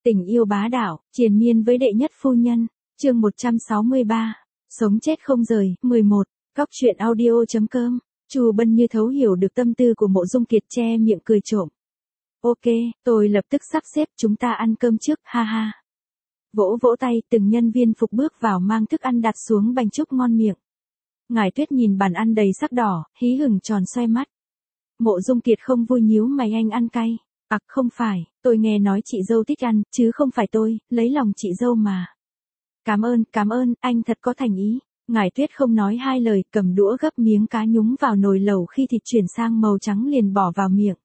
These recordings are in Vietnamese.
Tình yêu bá đạo, triền miên với đệ nhất phu nhân. Chương 163. Sống chết không rời. 11. Góc truyện audio.com. Chu Bân như thấu hiểu được tâm tư của Mộ Dung Kiệt, che miệng cười trộm. Ok, tôi lập tức sắp xếp, chúng ta ăn cơm trước, ha ha. Vỗ vỗ tay, từng nhân viên phục bước vào mang thức ăn đặt xuống bánh chúc ngon miệng. Ngải Tuyết nhìn bàn ăn đầy sắc đỏ, hí hửng tròn xoay mắt. Mộ Dung Kiệt không vui nhíu mày, anh ăn cay. Không phải, tôi nghe nói chị dâu thích ăn, chứ không phải tôi, lấy lòng chị dâu mà. Cảm ơn, anh thật có thành ý. Ngải Tuyết không nói hai lời, cầm đũa gấp miếng cá nhúng vào nồi lẩu, khi thịt chuyển sang màu trắng liền bỏ vào miệng.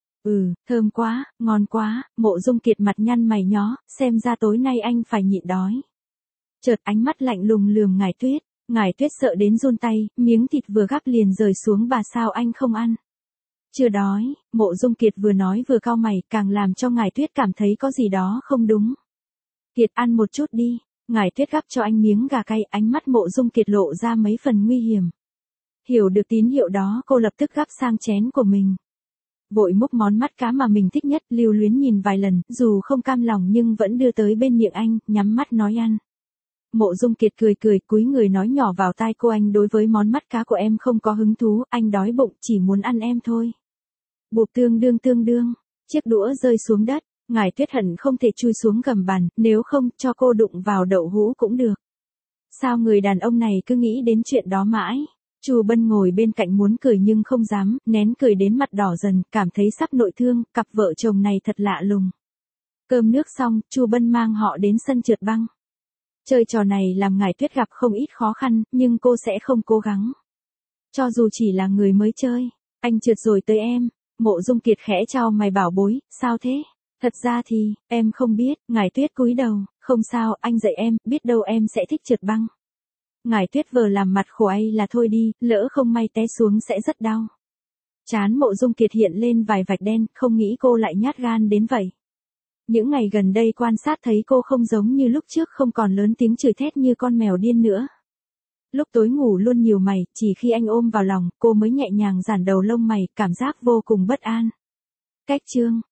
Thơm quá, ngon quá. Mộ Dung Kiệt mặt nhăn mày nhó, xem ra tối nay anh phải nhịn đói. Chợt ánh mắt lạnh lùng lườm Ngải Tuyết. Ngải Tuyết sợ đến run tay, miếng thịt vừa gắp liền rời xuống. Bà sao anh không ăn? Chưa đói. Mộ Dung Kiệt vừa nói vừa cau mày, càng làm cho Ngải Tuyết cảm thấy có gì đó không đúng. Kiệt ăn một chút đi. Ngải Tuyết gắp cho anh miếng gà cay, ánh mắt Mộ Dung Kiệt lộ ra mấy phần nguy hiểm. Hiểu được tín hiệu đó, cô lập tức gắp sang chén của mình. Vội múc món mắt cá mà mình thích nhất, lưu luyến nhìn vài lần, dù không cam lòng nhưng vẫn đưa tới bên miệng anh, nhắm mắt nói ăn. Mộ Dung Kiệt cười, cúi người nói nhỏ vào tai cô, anh đối với món mắt cá của em không có hứng thú, anh đói bụng, chỉ muốn ăn em thôi. Bụp tương đương, chiếc đũa rơi xuống đất. Ngải Tuyết hận không thể chui xuống gầm bàn, nếu không, cho cô đụng vào đậu hũ cũng được. Sao người đàn ông này cứ nghĩ đến chuyện đó mãi? Chu Bân ngồi bên cạnh muốn cười nhưng không dám, nén cười đến mặt đỏ dần, cảm thấy sắp nội thương, cặp vợ chồng này thật lạ lùng. Cơm nước xong, Chu Bân mang họ đến sân trượt băng. Chơi trò này làm Ngải Tuyết gặp không ít khó khăn, nhưng cô sẽ không cố gắng. Cho dù chỉ là người mới chơi. Anh trượt rồi tới em. Mộ Dung Kiệt khẽ chau mày bảo bối, sao thế? Thật ra thì, em không biết. Ngải Tuyết cúi đầu, không sao, anh dạy em, biết đâu em sẽ thích trượt băng. Ngải Tuyết vờ làm mặt khổ ai là thôi đi, lỡ không may té xuống sẽ rất đau. Trán Mộ Dung Kiệt hiện lên vài vạch đen, không nghĩ cô lại nhát gan đến vậy. Những ngày gần đây quan sát thấy cô không giống như lúc trước, không còn lớn tiếng chửi thét như con mèo điên nữa. Lúc tối ngủ luôn nhiều mày, chỉ khi anh ôm vào lòng, cô mới nhẹ nhàng giãn đầu lông mày, cảm giác vô cùng bất an. Cách chương